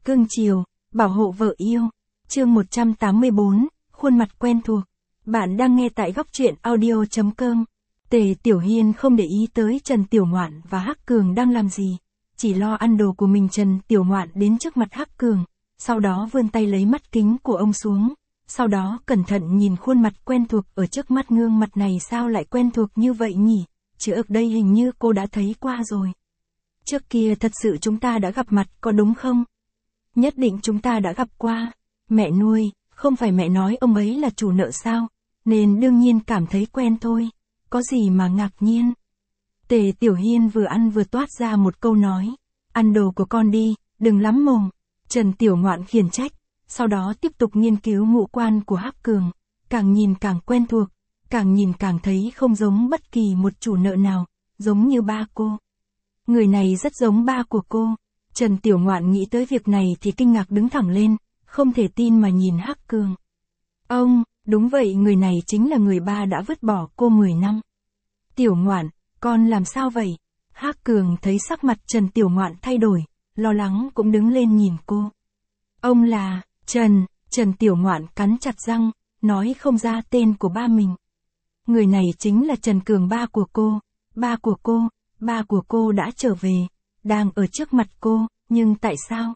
cưng chiều, bảo hộ vợ yêu. Chương 184, khuôn mặt quen thuộc. Bạn đang nghe tại góc truyện audio.com. Tề Tiểu Hiên không để ý tới Trần Tiểu Ngoạn và Hắc Cường đang làm gì, chỉ lo ăn đồ của mình. Trần Tiểu Ngoạn đến trước mặt Hắc Cường, sau đó vươn tay lấy mắt kính của ông xuống, sau đó cẩn thận nhìn khuôn mặt quen thuộc ở trước mắt. Gương mặt này sao lại quen thuộc như vậy nhỉ? Chứ ở đây hình như cô đã thấy qua rồi. Trước kia thật sự chúng ta đã gặp mặt có đúng không? Nhất định chúng ta đã gặp qua. Mẹ nuôi, không phải mẹ nói ông ấy là chủ nợ sao? Nên đương nhiên cảm thấy quen thôi. Có gì mà ngạc nhiên? Tề Tiểu Hiên vừa ăn vừa toát ra một câu nói. Ăn đồ của con đi, đừng lắm mồm. Trần Tiểu Ngoạn khiển trách, sau đó tiếp tục nghiên cứu ngũ quan của Hắc Cường. Càng nhìn càng quen thuộc, càng nhìn càng thấy không giống bất kỳ một chủ nợ nào, giống như ba cô. Người này rất giống ba của cô. Trần Tiểu Ngoạn nghĩ tới việc này thì kinh ngạc đứng thẳng lên, không thể tin mà nhìn Hắc Cường. Ông, đúng vậy, người này chính là người ba đã vứt bỏ cô 10 năm. Tiểu Ngoạn, con làm sao vậy? Hắc Cường thấy sắc mặt Trần Tiểu Ngoạn thay đổi, lo lắng cũng đứng lên nhìn cô. Ông là, Trần Tiểu Ngoạn cắn chặt răng, nói không ra tên của ba mình. Người này chính là Trần Cường, ba của cô. Ba của cô đã trở về, đang ở trước mặt cô, nhưng tại sao?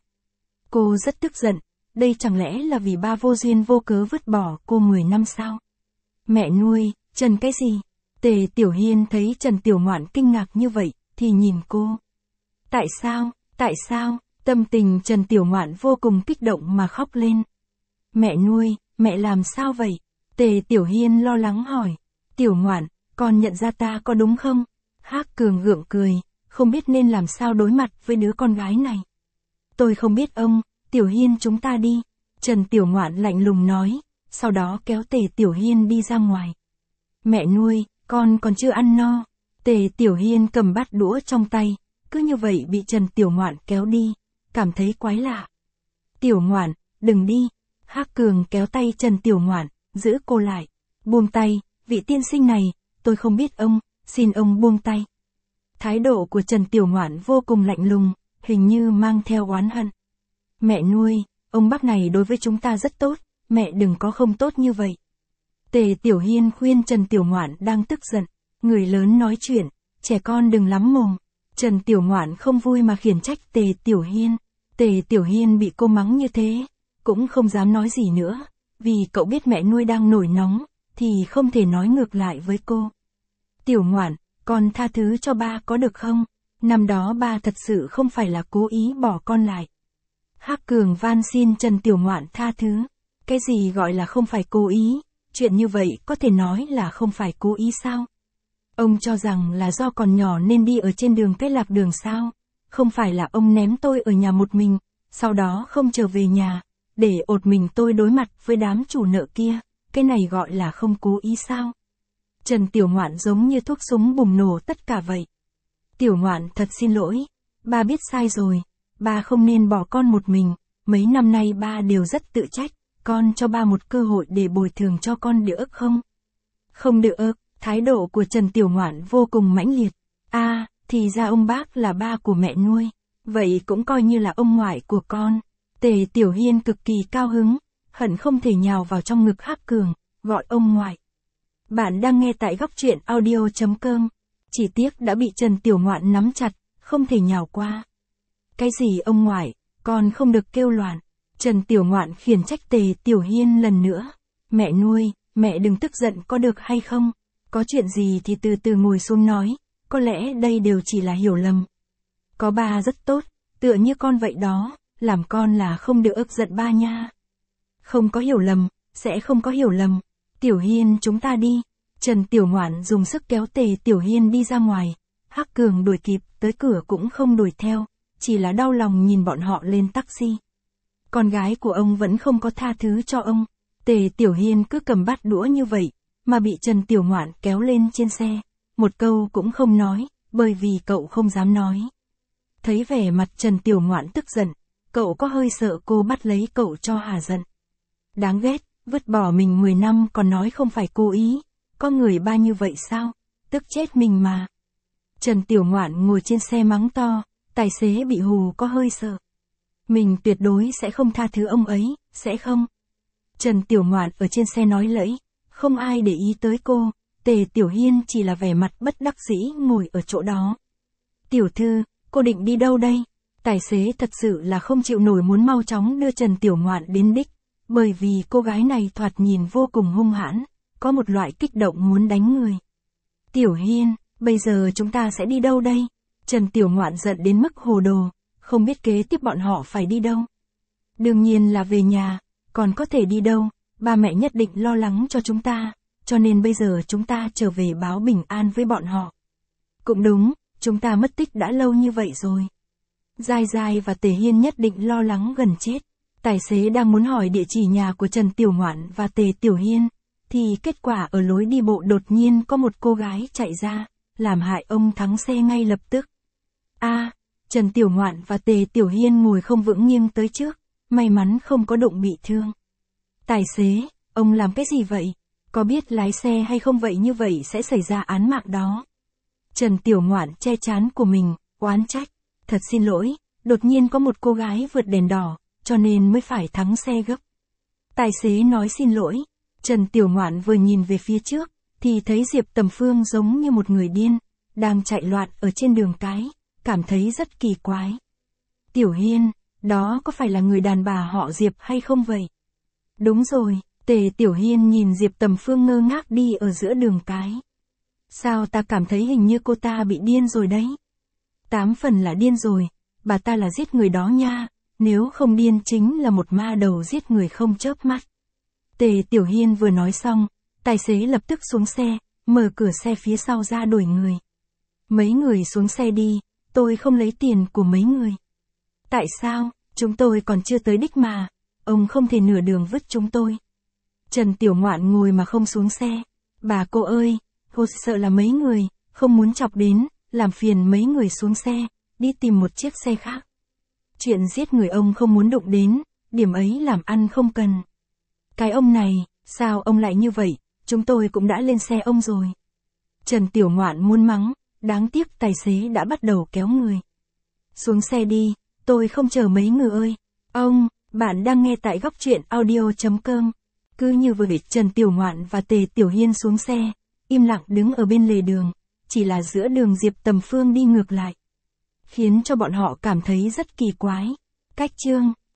Cô rất tức giận, đây chẳng lẽ là vì ba vô duyên vô cớ vứt bỏ cô 10 năm sao? Mẹ nuôi, Trần cái gì? Tề Tiểu Hiên thấy Trần Tiểu Ngoạn kinh ngạc như vậy, thì nhìn cô. Tại sao? Tâm tình Trần Tiểu Ngoạn vô cùng kích động mà khóc lên. Mẹ nuôi, mẹ làm sao vậy? Tề Tiểu Hiên lo lắng hỏi. Tiểu Ngoạn, con nhận ra ta có đúng không? Hắc Cường gượng cười, không biết nên làm sao đối mặt với đứa con gái này. Tôi không biết ông, Tiểu Hiên chúng ta đi. Trần Tiểu Ngoạn lạnh lùng nói, sau đó kéo Tề Tiểu Hiên đi ra ngoài. Mẹ nuôi, con còn chưa ăn no. Tề Tiểu Hiên cầm bát đũa trong tay, cứ như vậy bị Trần Tiểu Ngoạn kéo đi, cảm thấy quái lạ. Tiểu Ngoạn, đừng đi. Hắc Cường kéo tay Trần Tiểu Ngoạn, giữ cô lại. Buông tay, vị tiên sinh này, tôi không biết ông, xin ông buông tay. Thái độ của Trần Tiểu Ngoạn vô cùng lạnh lùng, hình như mang theo oán hận. Mẹ nuôi, ông bác này đối với chúng ta rất tốt, mẹ đừng có không tốt như vậy. Tề Tiểu Hiên khuyên Trần Tiểu Ngoạn đang tức giận, người lớn nói chuyện, trẻ con đừng lắm mồm. Trần Tiểu Ngoạn không vui mà khiển trách Tề Tiểu Hiên. Tề Tiểu Hiên bị cô mắng như thế, cũng không dám nói gì nữa, vì cậu biết mẹ nuôi đang nổi nóng, thì không thể nói ngược lại với cô. Tiểu Ngoạn, con tha thứ cho ba có được không? Năm đó ba thật sự không phải là cố ý bỏ con lại. Hắc Cường van xin Trần Tiểu Ngoạn tha thứ. Cái gì gọi là không phải cố ý? Chuyện như vậy có thể nói là không phải cố ý sao? Ông cho rằng là do còn nhỏ nên đi ở trên đường cái lạc đường sao? Không phải là ông ném tôi ở nhà một mình, sau đó không trở về nhà, để một mình tôi đối mặt với đám chủ nợ kia, cái này gọi là không cố ý sao? Trần Tiểu Ngoạn giống như thuốc súng bùng nổ tất cả vậy. Tiểu Ngoạn thật xin lỗi, ba biết sai rồi, ba không nên bỏ con một mình, mấy năm nay ba đều rất tự trách, con cho ba một cơ hội để bồi thường cho con được không? Không được. Thái độ của Trần Tiểu Ngoạn vô cùng mãnh liệt. Thì ra ông bác là ba của mẹ nuôi, vậy cũng coi như là ông ngoại của con. Tề Tiểu Hiên cực kỳ cao hứng, hận không thể nhào vào trong ngực Hắc Cường, gọi ông ngoại. Bạn đang nghe tại góc truyện audio.com. Chỉ tiếc đã bị Trần Tiểu Ngoạn nắm chặt, không thể nhào qua. Cái gì ông ngoại, con không được kêu loạn. Trần Tiểu Ngoạn khiển trách Tề Tiểu Hiên lần nữa. Mẹ nuôi, mẹ đừng tức giận có được hay không? Có chuyện gì thì từ từ ngồi xuống nói, có lẽ đây đều chỉ là hiểu lầm. Có ba rất tốt, tựa như con vậy đó, làm con là không được ức giận ba nha. Không có hiểu lầm, sẽ không có hiểu lầm. Tiểu Hiên chúng ta đi. Trần Tiểu Ngoạn dùng sức kéo Tề Tiểu Hiên đi ra ngoài. Hắc Cường đuổi kịp, tới cửa cũng không đuổi theo, chỉ là đau lòng nhìn bọn họ lên taxi. Con gái của ông vẫn không có tha thứ cho ông. Tề Tiểu Hiên cứ cầm bát đũa như vậy, mà bị Trần Tiểu Ngoạn kéo lên trên xe. Một câu cũng không nói, bởi vì cậu không dám nói. Thấy vẻ mặt Trần Tiểu Ngoạn tức giận, cậu có hơi sợ cô bắt lấy cậu cho hả giận. Đáng ghét, vứt bỏ mình 10 năm còn nói không phải cố ý. Có người ba như vậy sao? Tức chết mình mà. Trần Tiểu Ngoạn ngồi trên xe mắng to, tài xế bị hù có hơi sợ. Mình tuyệt đối sẽ không tha thứ ông ấy, sẽ không. Trần Tiểu Ngoạn ở trên xe nói lẫy, không ai để ý tới cô, Tề Tiểu Hiên chỉ là vẻ mặt bất đắc dĩ ngồi ở chỗ đó. Tiểu thư, cô định đi đâu đây? Tài xế thật sự là không chịu nổi muốn mau chóng đưa Trần Tiểu Ngoạn đến đích, bởi vì cô gái này thoạt nhìn vô cùng hung hãn, có một loại kích động muốn đánh người. Tiểu Hiên, bây giờ chúng ta sẽ đi đâu đây? Trần Tiểu Ngoạn giận đến mức hồ đồ, không biết kế tiếp bọn họ phải đi đâu. Đương nhiên là về nhà, còn có thể đi đâu, ba mẹ nhất định lo lắng cho chúng ta, cho nên bây giờ chúng ta trở về báo bình an với bọn họ. Cũng đúng, chúng ta mất tích đã lâu như vậy rồi. Giai Giai và Tề Hiên nhất định lo lắng gần chết. Tài xế đang muốn hỏi địa chỉ nhà của Trần Tiểu Ngoạn và Tề Tiểu Hiên, thì kết quả ở lối đi bộ đột nhiên có một cô gái chạy ra, làm hại ông thắng xe ngay lập tức. Trần Tiểu Ngoạn và Tề Tiểu Hiên ngồi không vững nghiêng tới trước, may mắn không có đụng bị thương. Tài xế, ông làm cái gì vậy? Có biết lái xe hay không vậy, như vậy sẽ xảy ra án mạng đó. Trần Tiểu Ngoạn che trán của mình, oán trách. Thật xin lỗi, đột nhiên có một cô gái vượt đèn đỏ, cho nên mới phải thắng xe gấp. Tài xế nói xin lỗi. Trần Tiểu Ngoạn vừa nhìn về phía trước, thì thấy Diệp Tầm Phương giống như một người điên, đang chạy loạn ở trên đường cái, cảm thấy rất kỳ quái. Tiểu Hiên, đó có phải là người đàn bà họ Diệp hay không vậy? Đúng rồi, Tề Tiểu Hiên nhìn Diệp Tầm Phương ngơ ngác đi ở giữa đường cái. Sao ta cảm thấy hình như cô ta bị điên rồi đấy? 8 phần là điên rồi, bà ta là giết người đó nha, nếu không điên chính là một ma đầu giết người không chớp mắt. Tề Tiểu Hiên vừa nói xong, tài xế lập tức xuống xe, mở cửa xe phía sau ra đuổi người. Mấy người xuống xe đi, tôi không lấy tiền của mấy người. Tại sao, chúng tôi còn chưa tới đích mà, ông không thể nửa đường vứt chúng tôi. Trần Tiểu Ngoạn ngồi mà không xuống xe. Bà cô ơi, cô sợ là mấy người, không muốn chọc đến, làm phiền mấy người xuống xe, đi tìm một chiếc xe khác. Chuyện giết người ông không muốn đụng đến, điểm ấy làm ăn không cần. Cái ông này, sao ông lại như vậy, chúng tôi cũng đã lên xe ông rồi. Trần Tiểu Ngoạn muốn mắng, đáng tiếc tài xế đã bắt đầu kéo người. Xuống xe đi, tôi không chờ mấy người ơi. Ông, bạn đang nghe tại góc truyện audio.com. Cứ như vậy Trần Tiểu Ngoạn và Tề Tiểu Hiên xuống xe, im lặng đứng ở bên lề đường, chỉ là giữa đường Diệp Tầm Phương đi ngược lại, khiến cho bọn họ cảm thấy rất kỳ quái. Cách chương